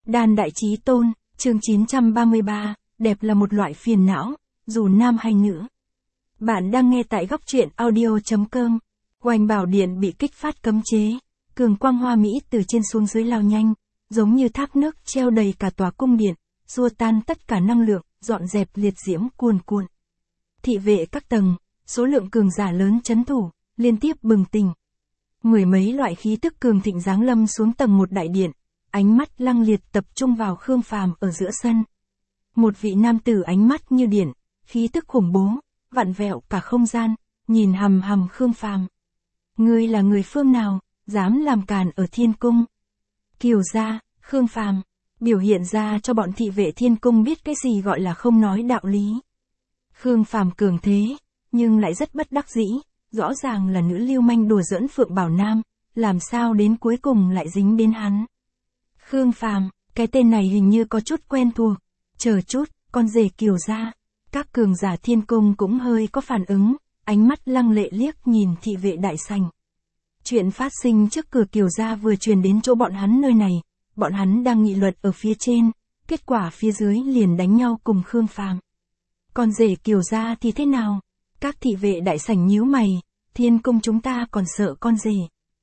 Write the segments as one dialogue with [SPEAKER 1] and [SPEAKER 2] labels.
[SPEAKER 1] Đan Đại Chí Tôn, chương 933, đẹp là một loại phiền não, dù nam hay nữ. Bạn đang nghe tại góc truyện audio.com. Oanh bảo điện bị kích phát cấm chế. Cường quang hoa mỹ từ trên xuống dưới lao nhanh, giống như thác nước treo đầy cả tòa cung điện, xua tan tất cả năng lượng, dọn dẹp liệt diễm cuồn cuộn. Thị vệ các tầng, số lượng cường giả lớn trấn thủ, liên tiếp bừng tỉnh. Mười mấy loại khí tức cường thịnh giáng lâm xuống tầng một đại điện, ánh mắt lăng liệt tập trung vào Khương Phàm ở giữa sân. Một vị nam tử ánh mắt như điện, khí tức khủng bố, vặn vẹo cả không gian, nhìn hằm hằm Khương Phàm. Ngươi là người phương nào, dám làm càn ở Thiên Cung? Kiều gia, Khương Phàm, biểu hiện ra cho bọn thị vệ Thiên Cung biết cái gì gọi là không nói đạo lý. Khương Phàm cường thế, nhưng lại rất bất đắc dĩ, rõ ràng là nữ lưu manh đùa giỡn Phượng Bảo Nam, làm sao đến cuối cùng lại dính đến hắn. Khương Phàm, cái tên này hình như có chút quen thuộc, chờ chút, con rể Kiều gia. Các cường giả Thiên Cung cũng hơi có phản ứng, ánh mắt lăng lệ liếc nhìn thị vệ đại sảnh. Chuyện phát sinh trước cửa Kiều gia vừa truyền đến chỗ bọn hắn nơi này, bọn hắn đang nghị luận ở phía trên, kết quả phía dưới liền đánh nhau cùng Khương Phàm. Con rể Kiều gia thì thế nào? Các thị vệ đại sảnh nhíu mày, Thiên Cung chúng ta còn sợ con rể.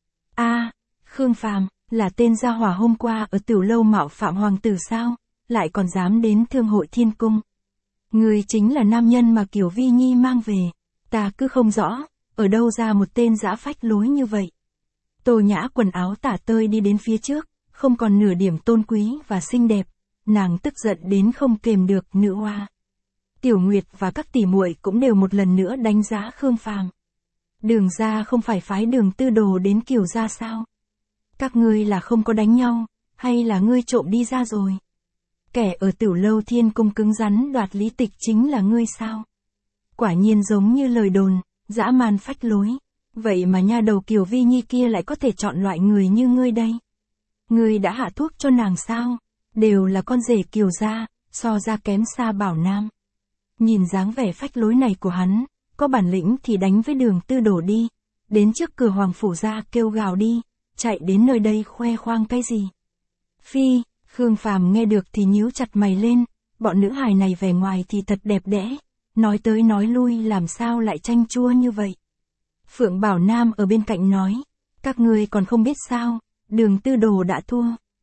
[SPEAKER 1] Khương Phàm, là tên gia hỏa hôm qua ở tiểu lâu mạo phạm hoàng tử sao, lại còn dám đến thương hội Thiên Cung. Người chính là nam nhân mà Kiều Vi Nhi mang về, ta cứ không rõ, ở đâu ra một tên dã phách lối như vậy. Tô Nhã quần áo tả tơi đi đến phía trước, không còn nửa điểm tôn quý và xinh đẹp, nàng tức giận đến không kềm được nữ oa. Tiểu Nguyệt và các tỷ muội cũng đều một lần nữa đánh giá Khương Phàm. Đường gia không phải phái Đường Tư Đồ đến Kiều gia sao? Các ngươi là không có đánh nhau, hay là ngươi trộm đi ra rồi? Kẻ ở tiểu lâu Thiên Cung cứng rắn đoạt lý tịch chính là ngươi sao? Quả nhiên giống như lời đồn, dã man phách lối. Vậy mà nha đầu Kiều Vi Nhi kia lại có thể chọn loại người như ngươi đây. Ngươi đã hạ thuốc cho nàng sao? Đều là con rể Kiều gia, so ra kém xa Bảo Nam. Nhìn dáng vẻ phách lối này của hắn, có bản lĩnh thì đánh với Đường Tư Đồ đi. Đến trước cửa Hoàng Phủ gia kêu gào đi, chạy đến nơi đây khoe khoang cái gì? Phi, Khương Phàm nghe được thì nhíu chặt mày lên, bọn nữ hài này vẻ ngoài thì thật đẹp đẽ, nói tới nói lui làm sao lại chanh chua như vậy. Phượng Bảo Nam ở bên cạnh nói, các ngươi còn không biết sao, Đường Tư Đồ đã thua.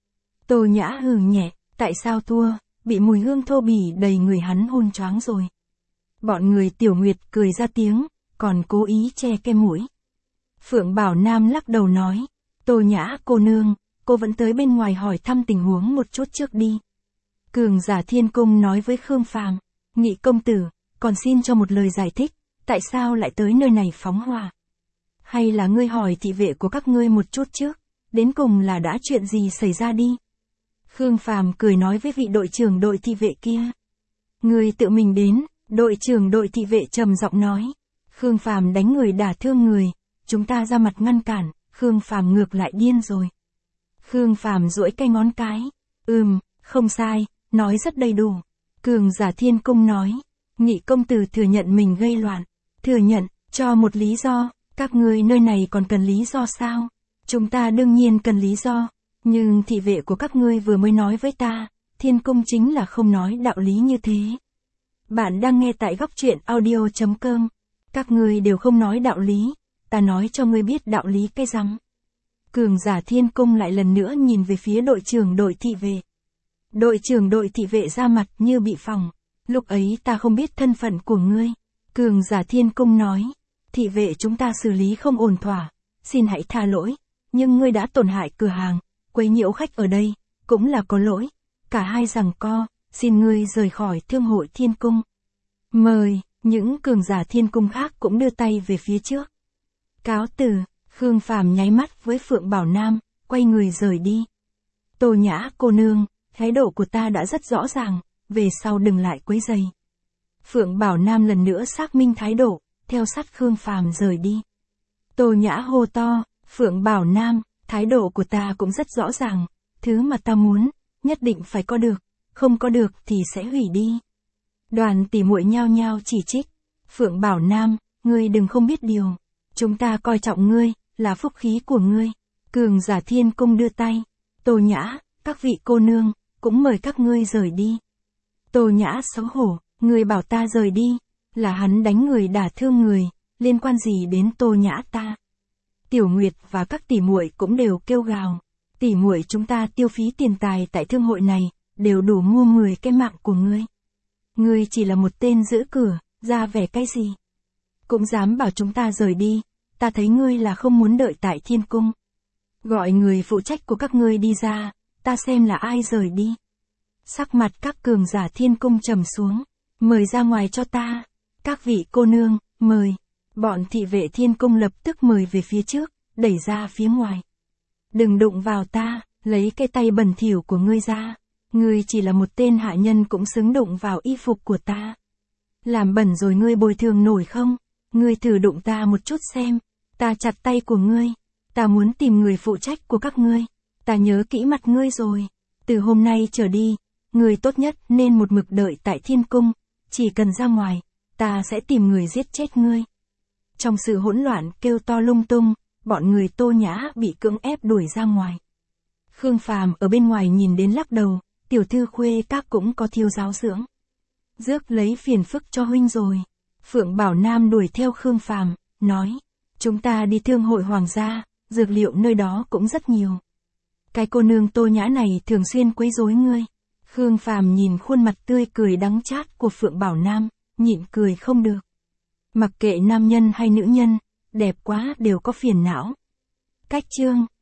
[SPEAKER 1] Tô Nhã hừ nhẹ, tại sao thua, bị mùi hương thô bỉ đầy người hắn hôn choáng rồi. Bọn người Tiểu Nguyệt cười ra tiếng, còn cố ý che cái mũi. Phượng Bảo Nam lắc đầu nói, Tô Nhã cô nương, cô vẫn tới bên ngoài hỏi thăm tình huống một chút trước đi. Cường giả Thiên Cung nói với Khương Phàm, Nghị công tử, còn xin cho một lời giải thích, tại sao lại tới nơi này phóng hỏa? Hay là ngươi hỏi thị vệ của các ngươi một chút trước, đến cùng là đã chuyện gì xảy ra đi? Khương Phàm cười nói với vị đội trưởng đội thị vệ kia. Ngươi tự mình đến, đội trưởng đội thị vệ trầm giọng nói. Khương Phàm đánh người đả thương người, chúng ta ra mặt ngăn cản, Khương Phàm ngược lại điên rồi. Khương Phàm duỗi cái ngón cái. Không sai, nói rất đầy đủ. Cường giả Thiên Cung nói. Nghị công tử thừa nhận mình gây loạn. Thừa nhận, cho một lý do, các ngươi nơi này còn cần lý do sao? Chúng ta đương nhiên cần lý do, nhưng thị vệ của các ngươi vừa mới nói với ta, Thiên Cung chính là không nói đạo lý như thế. Bạn đang nghe tại góc truyện audio.com. Các ngươi đều không nói đạo lý, ta nói cho ngươi biết đạo lý cái rắm. Cường giả Thiên Cung lại lần nữa nhìn về phía đội trưởng đội thị vệ. Đội trưởng đội thị vệ ra mặt như bị phỏng. Lúc ấy ta không biết thân phận của ngươi. Cường giả Thiên Cung nói, thị vệ chúng ta xử lý không ổn thỏa, xin hãy tha lỗi, nhưng ngươi đã tổn hại cửa hàng, quấy nhiễu khách ở đây, cũng là có lỗi. Cả hai giằng co, xin ngươi rời khỏi thương hội Thiên Cung. Mời, những cường giả Thiên Cung khác cũng đưa tay về phía trước. Cáo từ. Khương Phàm nháy mắt với Phượng Bảo Nam, quay người rời đi. Tô Nhã cô nương, thái độ của ta đã rất rõ ràng, về sau đừng lại quấy rầy. Phượng Bảo Nam lần nữa xác minh thái độ, theo sát Khương Phàm rời đi. Tô Nhã hô to, Phượng Bảo Nam, thái độ của ta cũng rất rõ ràng, thứ mà ta muốn, nhất định phải có được, không có được thì sẽ hủy đi. Đoàn tỷ muội nhao nhao chỉ trích. Phượng Bảo Nam, ngươi đừng không biết điều, chúng ta coi trọng ngươi, là phúc khí của ngươi. Cường giả Thiên Cung đưa tay. Tô Nhã, các vị cô nương, cũng mời các ngươi rời đi. Tô Nhã xấu hổ, người bảo ta rời đi, là hắn đánh người đả thương người, liên quan gì đến Tô Nhã ta? Tiểu Nguyệt và các tỷ muội cũng đều kêu gào, tỷ muội chúng ta tiêu phí tiền tài tại thương hội này, đều đủ mua 10 cái mạng của ngươi. Ngươi chỉ là một tên giữ cửa, ra vẻ cái gì? Cũng dám bảo chúng ta rời đi, ta thấy ngươi là không muốn đợi tại thiên cung. Gọi người phụ trách của các ngươi đi ra, ta xem là ai rời đi. Sắc mặt các cường giả thiên cung trầm xuống, mời ra ngoài cho ta. Các vị cô nương, mời. Bọn thị vệ thiên cung lập tức mời về phía trước, đẩy ra phía ngoài. Đừng đụng vào ta, lấy cái tay bẩn thỉu của ngươi ra. Ngươi chỉ là một tên hạ nhân cũng xứng đụng vào y phục của ta. Làm bẩn rồi ngươi bồi thường nổi không? Ngươi thử đụng ta một chút xem. Ta chặt tay của ngươi. Ta muốn tìm người phụ trách của các ngươi. Ta nhớ kỹ mặt ngươi rồi. Từ hôm nay trở đi, ngươi tốt nhất nên một mực đợi tại thiên cung. Chỉ cần ra ngoài, ta sẽ tìm người giết chết ngươi. Trong sự hỗn loạn kêu to lung tung, bọn người Tô Nhã bị cưỡng ép đuổi ra ngoài. Khương Phàm ở bên ngoài nhìn đến lắc đầu, tiểu thư khuê các cũng có thiếu giáo dưỡng. Rước lấy phiền phức cho huynh rồi. Phượng Bảo Nam đuổi theo Khương Phàm, nói, chúng ta đi thương hội hoàng gia, dược liệu nơi đó cũng rất nhiều. Cái cô nương Tô Nhã này thường xuyên quấy rối ngươi. Khương Phàm nhìn khuôn mặt tươi cười đắng chát của Phượng Bảo Nam, nhịn cười không được. Mặc kệ nam nhân hay nữ nhân, đẹp quá đều có phiền não. Cách chương